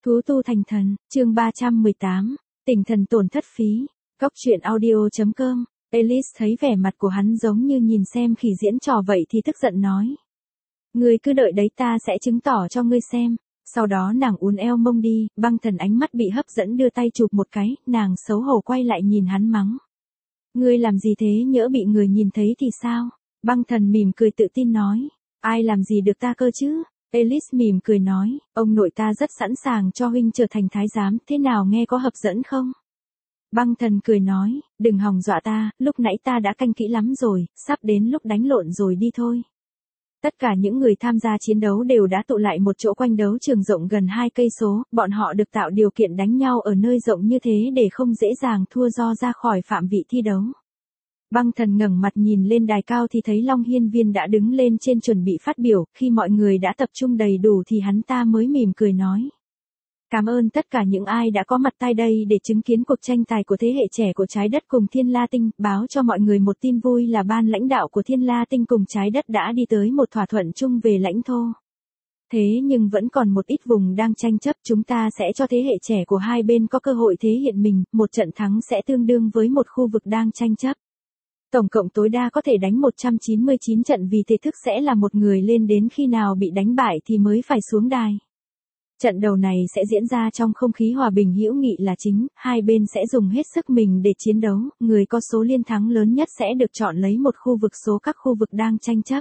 Thú tu thành thần, chương 318, tỉnh thần tổn thất phí. Cóc truyện audio.com. Alice thấy vẻ mặt của hắn giống như nhìn xem khỉ diễn trò vậy thì tức giận nói. Ngươi cứ đợi đấy, ta sẽ chứng tỏ cho ngươi xem. Sau đó nàng uốn eo mông đi, Băng Thần ánh mắt bị hấp dẫn đưa tay chụp một cái, nàng xấu hổ quay lại nhìn hắn mắng. Ngươi làm gì thế, nhỡ bị người nhìn thấy thì sao? Băng Thần mỉm cười tự tin nói. Ai làm gì được ta cơ chứ? Alice mỉm cười nói, ông nội ta rất sẵn sàng cho huynh trở thành thái giám, thế nào nghe có hấp dẫn không? Băng Thần cười nói, đừng hòng dọa ta, lúc nãy ta đã canh kỹ lắm rồi, sắp đến lúc đánh lộn rồi, đi thôi. Tất cả những người tham gia chiến đấu đều đã tụ lại một chỗ quanh đấu trường rộng gần 2 cây số, bọn họ được tạo điều kiện đánh nhau ở nơi rộng như thế để không dễ dàng thua do ra khỏi phạm vị thi đấu. Băng Thần ngẩng mặt nhìn lên đài cao thì thấy Long Hiên Viên đã đứng lên trên chuẩn bị phát biểu, khi mọi người đã tập trung đầy đủ thì hắn ta mới mỉm cười nói. Cảm ơn tất cả những ai đã có mặt tại đây để chứng kiến cuộc tranh tài của thế hệ trẻ của trái đất cùng Thiên La Tinh, báo cho mọi người một tin vui là ban lãnh đạo của Thiên La Tinh cùng trái đất đã đi tới một thỏa thuận chung về lãnh thổ. Thế nhưng vẫn còn một ít vùng đang tranh chấp, chúng ta sẽ cho thế hệ trẻ của hai bên có cơ hội thể hiện mình, một trận thắng sẽ tương đương với một khu vực đang tranh chấp. Tổng cộng tối đa có thể đánh 199 trận, vì thể thức sẽ là một người lên đến khi nào bị đánh bại thì mới phải xuống đài. Trận đầu này sẽ diễn ra trong không khí hòa bình hữu nghị là chính, hai bên sẽ dùng hết sức mình để chiến đấu, người có số liên thắng lớn nhất sẽ được chọn lấy một khu vực số các khu vực đang tranh chấp.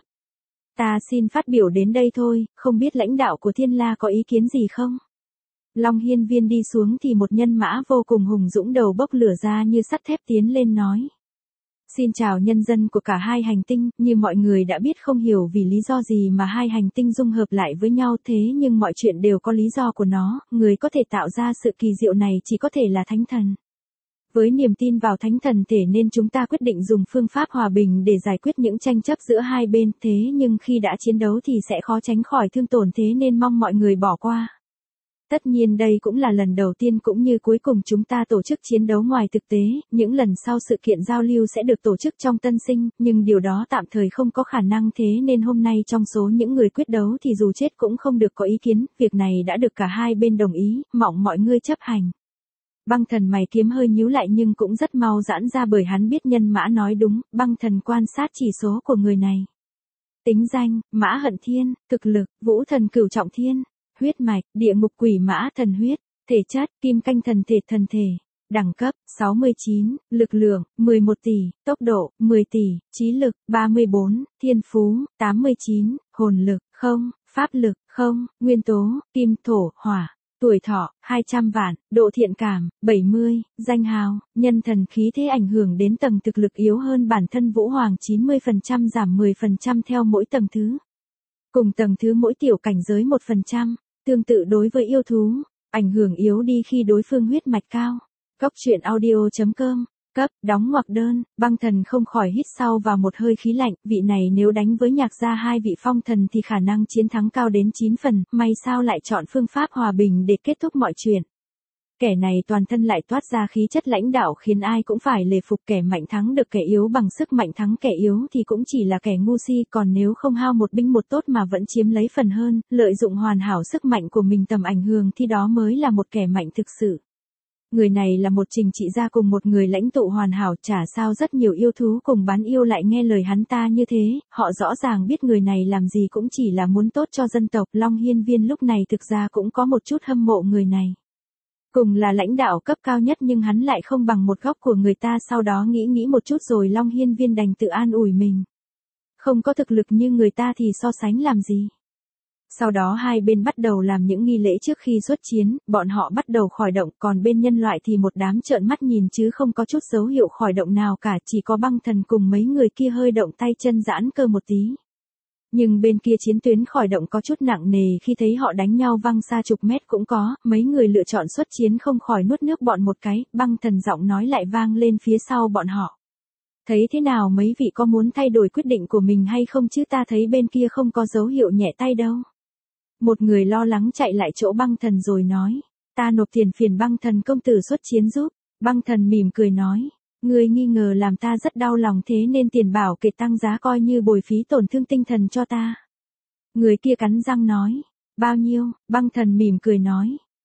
Ta xin phát biểu đến đây thôi, không biết lãnh đạo của Thiên La có ý kiến gì không? Long Hiên Viên đi xuống thì một nhân mã vô cùng hùng dũng đầu bốc lửa ra như sắt thép tiến lên nói. Xin chào nhân dân của cả hai hành tinh, như mọi người đã biết không hiểu vì lý do gì mà hai hành tinh dung hợp lại với nhau, thế nhưng mọi chuyện đều có lý do của nó, người có thể tạo ra sự kỳ diệu này chỉ có thể là Thánh Thần. Với niềm tin vào Thánh Thần thể nên chúng ta quyết định dùng phương pháp hòa bình để giải quyết những tranh chấp giữa hai bên, thế nhưng khi đã chiến đấu thì sẽ khó tránh khỏi thương tổn, thế nên mong mọi người bỏ qua. Tất nhiên đây cũng là lần đầu tiên cũng như cuối cùng chúng ta tổ chức chiến đấu ngoài thực tế, những lần sau sự kiện giao lưu sẽ được tổ chức trong Tân Sinh, nhưng điều đó tạm thời không có khả năng, thế nên hôm nay trong số những người quyết đấu thì dù chết cũng không được có ý kiến, việc này đã được cả hai bên đồng ý, mong mọi người chấp hành. Băng Thần mày kiếm hơi nhíu lại nhưng cũng rất mau giãn ra bởi hắn biết nhân mã nói đúng. Băng Thần quan sát chỉ số của người này. Tính danh, Mã Hận Thiên, thực lực, Vũ Thần Cửu Trọng Thiên. Huyết mạch, Địa Ngục Quỷ Mã Thần Huyết, thể chất, Kim Canh Thần thể, đẳng cấp, 69, lực lượng, 11 tỷ, tốc độ, 10 tỷ, trí lực, 34, thiên phú, 89, hồn lực, 0, pháp lực, 0, nguyên tố, kim thổ, hỏa, tuổi thọ, 200 vạn, độ thiện cảm, 70, danh hào, nhân thần khí thế ảnh hưởng đến tầng thực lực yếu hơn bản thân Vũ Hoàng 90% giảm 10% theo mỗi tầng thứ. Cùng tầng thứ mỗi tiểu cảnh giới 1%. Tương tự đối với yêu thú, ảnh hưởng yếu đi khi đối phương huyết mạch cao. Cóc truyện audio.com. Cấp, đóng ngoặc đơn. Băng Thần không khỏi hít sau vào một hơi khí lạnh, vị này nếu đánh với Nhạc gia hai vị phong thần thì khả năng chiến thắng cao đến 9 phần, may sao lại chọn phương pháp hòa bình để kết thúc mọi chuyện. Kẻ này toàn thân lại toát ra khí chất lãnh đạo khiến ai cũng phải lề phục, kẻ mạnh thắng được kẻ yếu bằng sức mạnh thắng kẻ yếu thì cũng chỉ là kẻ ngu si, còn nếu không hao một binh một tốt mà vẫn chiếm lấy phần hơn, lợi dụng hoàn hảo sức mạnh của mình tầm ảnh hưởng thì đó mới là một kẻ mạnh thực sự. Người này là một trình trị gia cùng một người lãnh tụ hoàn hảo, chả sao rất nhiều yêu thú cùng bán yêu lại nghe lời hắn ta như thế, họ rõ ràng biết người này làm gì cũng chỉ là muốn tốt cho dân tộc. Long Hiên Viên lúc này thực ra cũng có một chút hâm mộ người này. Cùng là lãnh đạo cấp cao nhất nhưng hắn lại không bằng một góc của người ta, sau đó nghĩ một chút rồi Long Hiên Viên đành tự an ủi mình. Không có thực lực như người ta thì so sánh làm gì. Sau đó hai bên bắt đầu làm những nghi lễ trước khi xuất chiến, bọn họ bắt đầu khởi động, còn bên nhân loại thì một đám trợn mắt nhìn chứ không có chút dấu hiệu khởi động nào cả, chỉ có Băng Thần cùng mấy người kia hơi động tay chân giãn cơ một tí. Nhưng bên kia chiến tuyến khởi động có chút nặng nề khi thấy họ đánh nhau văng xa chục mét cũng có, mấy người lựa chọn xuất chiến không khỏi nuốt nước bọt một cái. Băng Thần giọng nói lại vang lên phía sau bọn họ. Thấy thế nào, mấy vị có muốn thay đổi quyết định của mình hay không chứ, ta thấy bên kia không có dấu hiệu nhẹ tay đâu. Một người lo lắng chạy lại chỗ Băng Thần rồi nói, ta nộp tiền phiền Băng Thần công tử xuất chiến giúp. Băng Thần mỉm cười nói. Ngươi nghi ngờ làm ta rất đau lòng, thế nên tiền bảo kê tăng giá coi như bồi phí tổn thương tinh thần cho ta. Người kia cắn răng nói. Bao nhiêu? Băng Thần mỉm cười nói.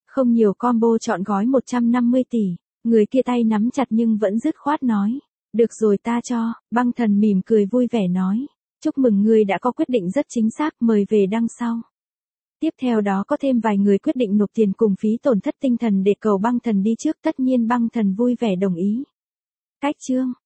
Không nhiều combo chọn gói 150 tỷ. Người kia tay nắm chặt nhưng vẫn dứt khoát nói. Được rồi ta cho, băng thần mỉm cười vui vẻ nói. Chúc mừng ngươi đã có quyết định rất chính xác, mời về đăng sau. Tiếp theo đó có thêm vài người quyết định nộp tiền cùng phí tổn thất tinh thần để cầu băng thần đi trước, tất nhiên băng thần vui vẻ đồng ý. Cách chương